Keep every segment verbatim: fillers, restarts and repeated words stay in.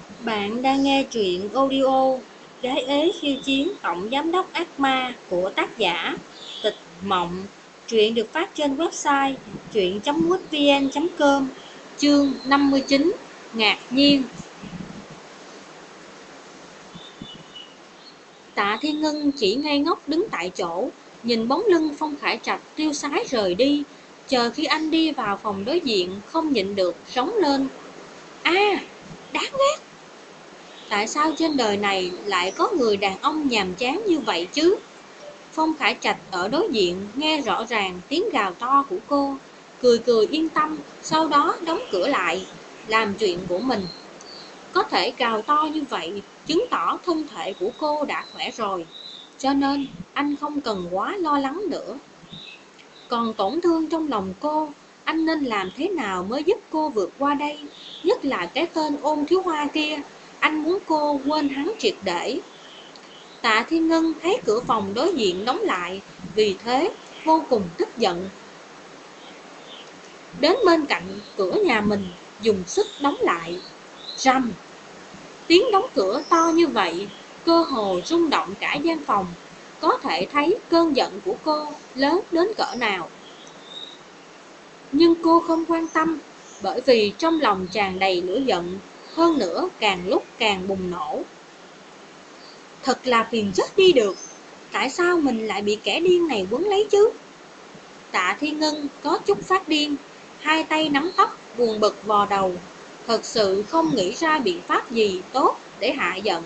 Bạn đang nghe truyện audio Gái ế khiêu chiến tổng giám đốc ác ma của tác giả Tịch Mộng. Truyện được phát trên website truyện chấm mútvn chấm com. Chương năm mươi chín. Ngạc nhiên. Tạ Thiên Ngân chỉ ngây ngốc đứng tại chỗ, nhìn bóng lưng Phong Khải Trạch tiêu sái rời đi. Chờ khi anh đi vào phòng đối diện, không nhịn được rống lên: a à, đáng ghét! Tại sao trên đời này lại có người đàn ông nhàm chán như vậy chứ? Phong Khải Trạch ở đối diện nghe rõ ràng tiếng gào to của cô, cười cười yên tâm, sau đó đóng cửa lại, làm chuyện của mình. Có thể gào to như vậy, chứng tỏ thân thể của cô đã khỏe rồi, cho nên anh không cần quá lo lắng nữa. Còn tổn thương trong lòng cô, anh nên làm thế nào mới giúp cô vượt qua đây? Nhất là cái tên Ôn Thiếu Hoa kia, anh muốn cô quên hắn triệt để. Tạ Thiên Ngân thấy cửa phòng đối diện đóng lại, vì thế vô cùng tức giận. Đến bên cạnh cửa nhà mình, dùng sức đóng lại. Rầm! Tiếng đóng cửa to như vậy, cơ hồ rung động cả gian phòng. Có thể thấy cơn giận của cô lớn đến cỡ nào. Nhưng cô không quan tâm, bởi vì trong lòng tràn đầy lửa giận, hơn nữa càng lúc càng bùng nổ. Thật là phiền chết đi được, tại sao mình lại bị kẻ điên này quấn lấy chứ? Tạ Thiên Ngân có chút phát điên, hai tay nắm tóc buồn bực vò đầu, thật sự không nghĩ ra biện pháp gì tốt để hạ giận.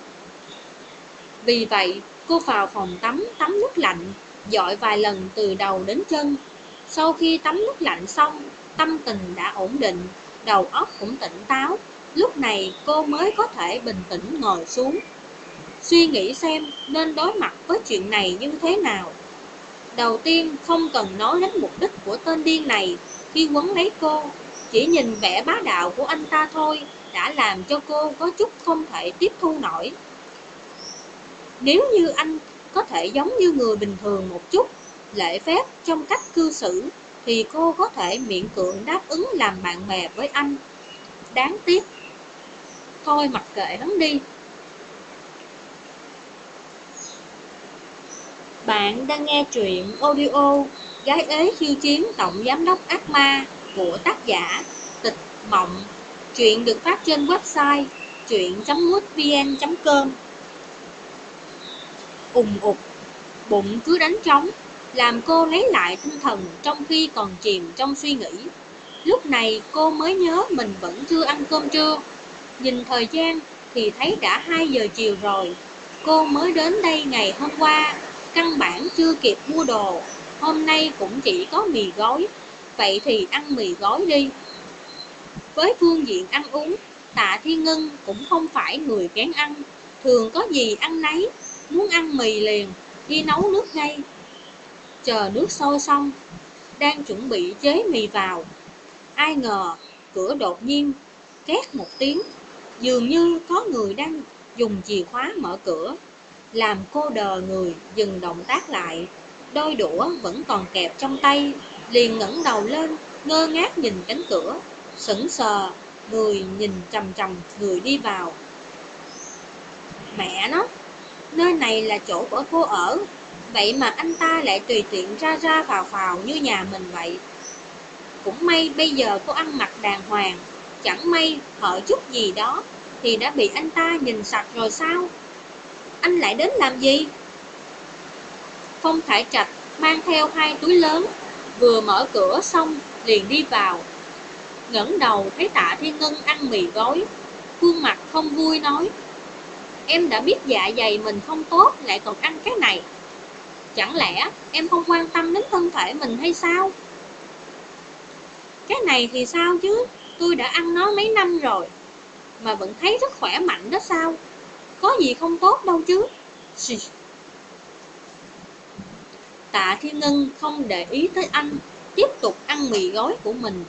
Vì vậy, cô vào phòng tắm tắm nước lạnh, dội vài lần từ đầu đến chân. Sau khi tắm nước lạnh xong, tâm tình đã ổn định, đầu óc cũng tỉnh táo. Lúc này cô mới có thể bình tĩnh ngồi xuống, suy nghĩ xem nên đối mặt với chuyện này như thế nào. Đầu tiên không cần nói đến mục đích của tên điên này khi quấn lấy cô, chỉ nhìn vẻ bá đạo của anh ta thôi đã làm cho cô có chút không thể tiếp thu nổi. Nếu như anh có thể giống như người bình thường một chút, lễ phép trong cách cư xử, thì cô có thể miễn cưỡng đáp ứng làm bạn bè với anh. Đáng tiếc. Thôi mặc kệ hắn đi. Bạn đang nghe truyện audio Gái ế khiêu chiến tổng giám đốc ác ma của tác giả Tịch Mộng. Truyện được phát trên website truyện chấm mútvn chấm com. Ùng ục, bụng cứ đánh trống, làm cô lấy lại tinh thần trong khi còn chìm trong suy nghĩ. Lúc này cô mới nhớ mình vẫn chưa ăn cơm trưa. Nhìn thời gian thì thấy đã hai giờ chiều rồi. Cô mới đến đây ngày hôm qua, căn bản chưa kịp mua đồ. Hôm nay cũng chỉ có mì gói, vậy thì ăn mì gói đi. Với phương diện ăn uống, Tạ Thiên Ngân cũng không phải người kén ăn, thường có gì ăn nấy, muốn ăn mì liền, đi nấu nước ngay. Chờ nước sôi xong, đang chuẩn bị chế mì vào, ai ngờ cửa đột nhiên két một tiếng, dường như có người đang dùng chìa khóa mở cửa, làm cô đờ người dừng động tác lại. Đôi đũa vẫn còn kẹp trong tay, liền ngẩng đầu lên, ngơ ngác nhìn cánh cửa, sững sờ, người nhìn chằm chằm người đi vào. Mẹ nó, nơi này là chỗ của cô ở, vậy mà anh ta lại tùy tiện ra ra vào vào như nhà mình vậy. Cũng may bây giờ cô ăn mặc đàng hoàng, chẳng may hở chút gì đó thì đã bị anh ta nhìn sạch rồi sao? Anh lại đến làm gì? Phong Khải Trạch mang theo hai túi lớn, vừa mở cửa xong liền đi vào. Ngẩng đầu thấy Tạ Thiên Ngân ăn mì gói, khuôn mặt không vui nói: Em đã biết dạ dày mình không tốt lại còn ăn cái này. Chẳng lẽ em không quan tâm đến thân thể mình hay sao? Cái này thì sao chứ, tôi đã ăn nó mấy năm rồi, mà vẫn thấy rất khỏe mạnh đó sao? Có gì không tốt đâu chứ. Tạ Thiên Ngân không để ý tới anh, tiếp tục ăn mì gói của mình.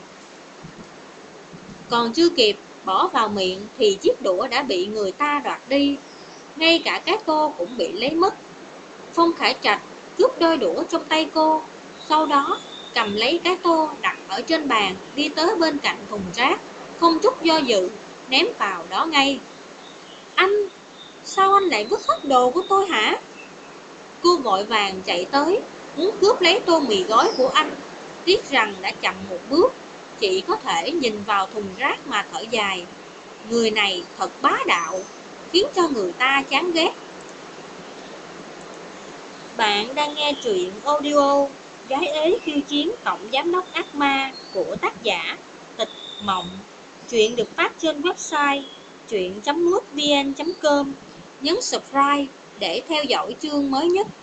Còn chưa kịp bỏ vào miệng thì chiếc đũa đã bị người ta đoạt đi, ngay cả cái tô cũng bị lấy mất. Phong Khải Trạch cướp đôi đũa trong tay cô, sau đó cầm lấy cái tô đặt ở trên bàn, đi tới bên cạnh thùng rác, không chút do dự ném vào đó ngay. Anh, sao anh lại vứt hết đồ của tôi hả? Cô vội vàng chạy tới, muốn cướp lấy tô mì gói của anh. Tiếc rằng đã chậm một bước, chỉ có thể nhìn vào thùng rác mà thở dài. Người này thật bá đạo, khiến cho người ta chán ghét. Bạn đang nghe truyện audio Gái ế khiêu chiến tổng giám đốc ác ma của tác giả Tịch Mộng. Truyện được phát trên website truyện chấm mútvn chấm com. Nhấn subscribe để theo dõi chương mới nhất.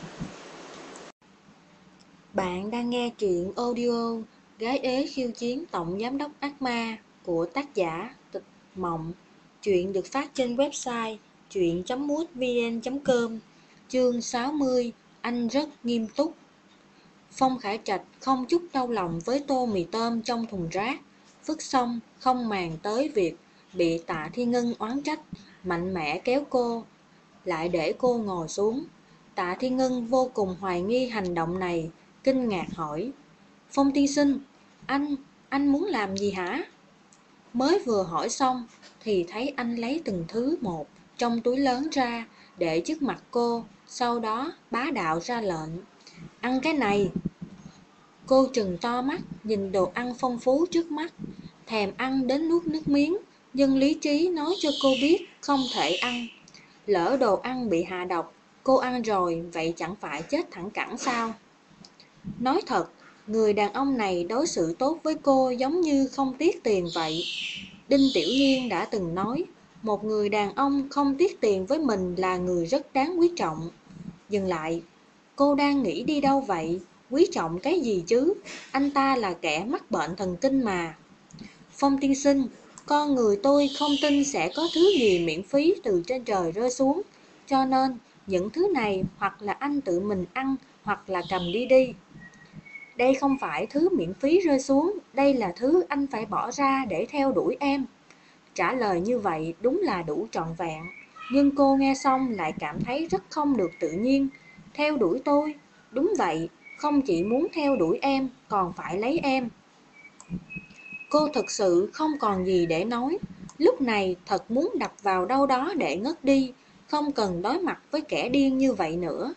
Bạn đang nghe truyện audio Gái ế khiêu chiến tổng giám đốc ác ma của tác giả Tịch Mộng. Truyện được phát trên website truyện chấm mútvn chấm com. Chương sáu mươi. Anh rất nghiêm túc. Phong Khải Trạch không chút đau lòng với tô mì tôm trong thùng rác, vứt xong không màng tới việc bị Tạ Thiên Ngân oán trách, mạnh mẽ kéo cô, lại để cô ngồi xuống. Tạ Thiên Ngân vô cùng hoài nghi hành động này, kinh ngạc hỏi: Phong tiên sinh, anh, anh muốn làm gì hả? Mới vừa hỏi xong thì thấy anh lấy từng thứ một trong túi lớn ra để trước mặt cô, sau đó bá đạo ra lệnh: Ăn cái này. Cô trừng to mắt nhìn đồ ăn phong phú trước mắt, thèm ăn đến nuốt nước miếng, nhưng lý trí nói cho cô biết không thể ăn. Lỡ đồ ăn bị hạ độc, cô ăn rồi vậy chẳng phải chết thẳng cẳng sao? Nói thật, người đàn ông này đối xử tốt với cô giống như không tiếc tiền vậy. Đinh Tiểu Nhiên đã từng nói, một người đàn ông không tiếc tiền với mình là người rất đáng quý trọng. Dừng lại, cô đang nghĩ đi đâu vậy? Quý trọng cái gì chứ? Anh ta là kẻ mắc bệnh thần kinh mà. Phong tiên sinh, con người tôi không tin sẽ có thứ gì miễn phí từ trên trời rơi xuống. Cho nên, những thứ này hoặc là anh tự mình ăn, hoặc là cầm đi đi. Đây không phải thứ miễn phí rơi xuống, đây là thứ anh phải bỏ ra để theo đuổi em. Trả lời như vậy đúng là đủ trọn vẹn. Nhưng cô nghe xong lại cảm thấy rất không được tự nhiên. Theo đuổi tôi? Đúng vậy, không chỉ muốn theo đuổi em, còn phải lấy em. Cô thực sự không còn gì để nói. Lúc này thật muốn đập vào đâu đó để ngất đi, không cần đối mặt với kẻ điên như vậy nữa.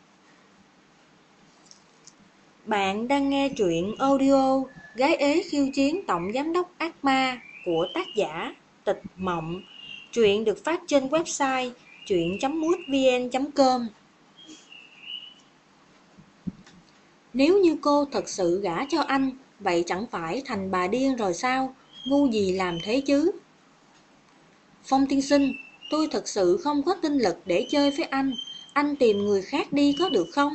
Bạn đang nghe truyện audio Gái ế khiêu chiến tổng giám đốc ác ma của tác giả Tịch Mộng. Truyện được phát trên website truyện chấm mútvn chấm com. Nếu như cô thật sự gả cho anh, vậy chẳng phải thành bà điên rồi sao? Ngu gì làm thế chứ? Phong tiên sinh, tôi thật sự không có tinh lực để chơi với anh. Anh tìm người khác đi có được không?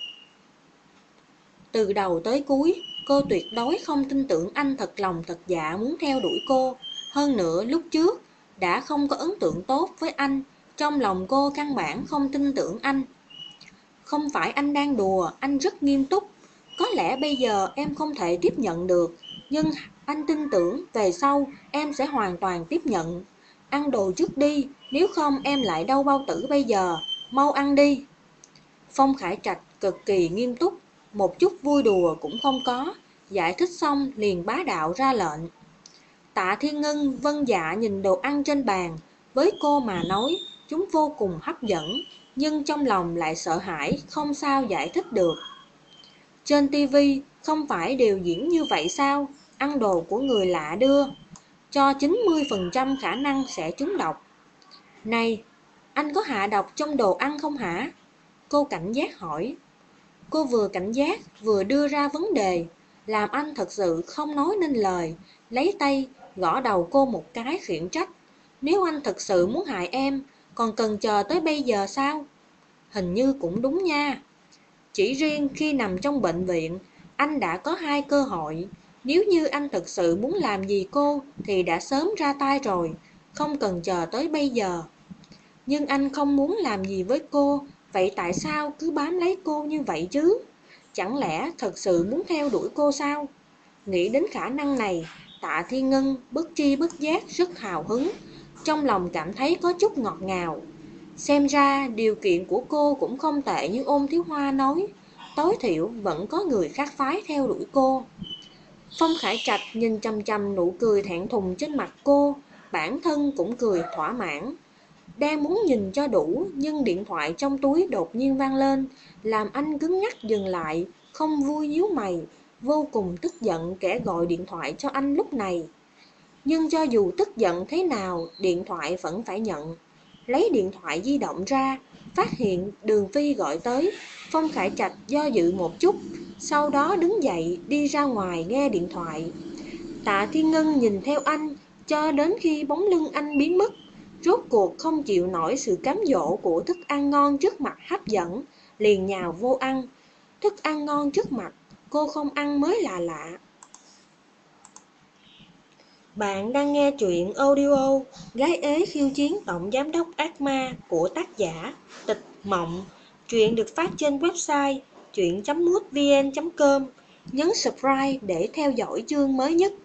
Từ đầu tới cuối, cô tuyệt đối không tin tưởng anh thật lòng thật dạ muốn theo đuổi cô. Hơn nữa lúc trước, đã không có ấn tượng tốt với anh. Trong lòng cô căn bản không tin tưởng anh. Không phải anh đang đùa, anh rất nghiêm túc. Có lẽ bây giờ em không thể tiếp nhận được, nhưng anh tin tưởng về sau em sẽ hoàn toàn tiếp nhận. Ăn đồ trước đi, nếu không em lại đau bao tử bây giờ. Mau ăn đi. Phong Khải Trạch cực kỳ nghiêm túc, một chút vui đùa cũng không có. Giải thích xong liền bá đạo ra lệnh. Tạ Thiên Ngân vâng dạ nhìn đồ ăn trên bàn. Với cô mà nói, chúng vô cùng hấp dẫn, nhưng trong lòng lại sợ hãi, không sao giải thích được. Trên tivi không phải đều diễn như vậy sao? Ăn đồ của người lạ đưa, cho chín mươi phần trăm khả năng sẽ trúng độc. Này, anh có hạ độc trong đồ ăn không hả? Cô cảnh giác hỏi. Cô vừa cảnh giác vừa đưa ra vấn đề, làm anh thật sự không nói nên lời, lấy tay gõ đầu cô một cái khiển trách. Nếu anh thật sự muốn hại em, còn cần chờ tới bây giờ sao? Hình như cũng đúng nha. Chỉ riêng khi nằm trong bệnh viện, anh đã có hai cơ hội. Nếu như anh thật sự muốn làm gì cô thì đã sớm ra tay rồi, không cần chờ tới bây giờ. Nhưng anh không muốn làm gì với cô, vậy tại sao cứ bám lấy cô như vậy chứ? Chẳng lẽ thật sự muốn theo đuổi cô sao? Nghĩ đến khả năng này, Tạ Thiên Ngân bất tri bất giác rất hào hứng, trong lòng cảm thấy có chút ngọt ngào. Xem ra điều kiện của cô cũng không tệ như Ôn Thiếu Hoa nói, tối thiểu vẫn có người khác phái theo đuổi cô. Phong Khải Trạch nhìn chằm chằm nụ cười thẹn thùng trên mặt cô, bản thân cũng cười thỏa mãn. Đang muốn nhìn cho đủ, nhưng điện thoại trong túi đột nhiên vang lên, làm anh cứng nhắc dừng lại, không vui nhíu mày, vô cùng tức giận kẻ gọi điện thoại cho anh lúc này. Nhưng cho dù tức giận thế nào, điện thoại vẫn phải nhận. Lấy điện thoại di động ra, phát hiện Đường Phi gọi tới. Phong Khải Trạch do dự một chút, sau đó đứng dậy đi ra ngoài nghe điện thoại. Tạ Thiên Ngân nhìn theo anh cho đến khi bóng lưng anh biến mất. Rốt cuộc không chịu nổi sự cám dỗ của thức ăn ngon trước mặt hấp dẫn, liền nhào vô ăn. Thức ăn ngon trước mặt, cô không ăn mới là lạ. Bạn đang nghe truyện audio Gái ế khiêu chiến tổng giám đốc ác ma của tác giả Tịch Mộng. Truyện được phát trên website truyện chấm mútvn chấm com. Nhấn subscribe để theo dõi chương mới nhất.